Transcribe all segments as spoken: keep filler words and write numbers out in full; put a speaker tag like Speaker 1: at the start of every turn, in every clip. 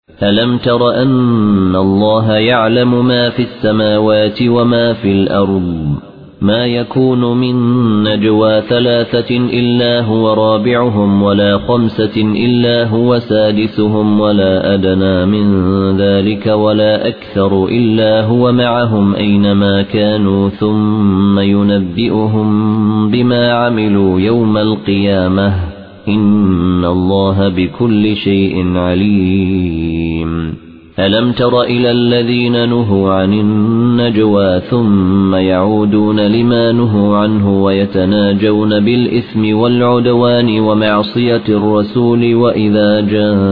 Speaker 1: ألم تر أن الله يعلم ما في السماوات وما في الأرض ما يكون من نجوى ثلاثة إلا هو رابعهم ولا خمسة إلا هو سادسهم ولا أدنى من ذلك ولا أكثر إلا هو معهم أينما كانوا ثم ينبئهم بما عملوا يوم القيامة إن الله بكل شيء عليم. ألم تر إلى الذين نهوا عن النجوى ثم يعودون لما نهوا عنه ويتناجون بالإثم والعدوان ومعصية الرسول وإذا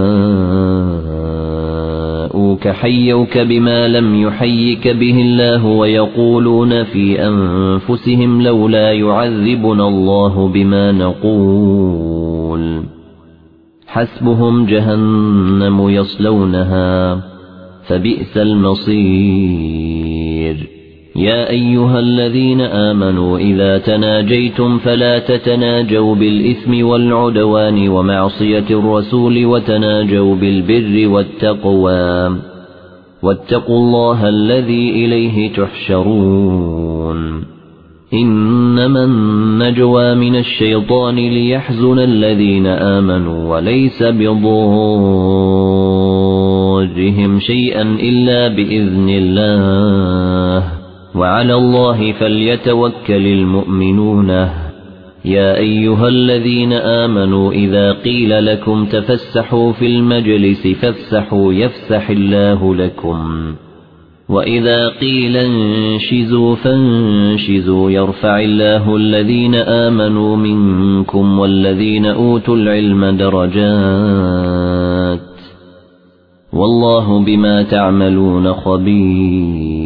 Speaker 1: جاءوك حيوك بما لم يحيك به الله ويقولون في أنفسهم لولا يعذبنا الله بما نقول حسبهم جهنم يصلونها فبئس المصير. يا أيها الذين آمنوا إذا تناجيتم فلا تتناجوا بالإثم والعدوان ومعصية الرسول وتناجوا بالبر والتقوى واتقوا الله الذي إليه تحشرون. إنما النجوى من الشيطان ليحزن الذين آمنوا وليس بضارهم شيئا إلا بإذن الله وعلى الله فليتوكل المؤمنون. يا أيها الذين آمنوا إذا قيل لكم تفسحوا في المجلس فافسحوا يفسح الله لكم وإذا قيل انشزوا فانشزوا يرفع الله الذين آمنوا منكم والذين أوتوا العلم درجات والله بما تعملون خبير.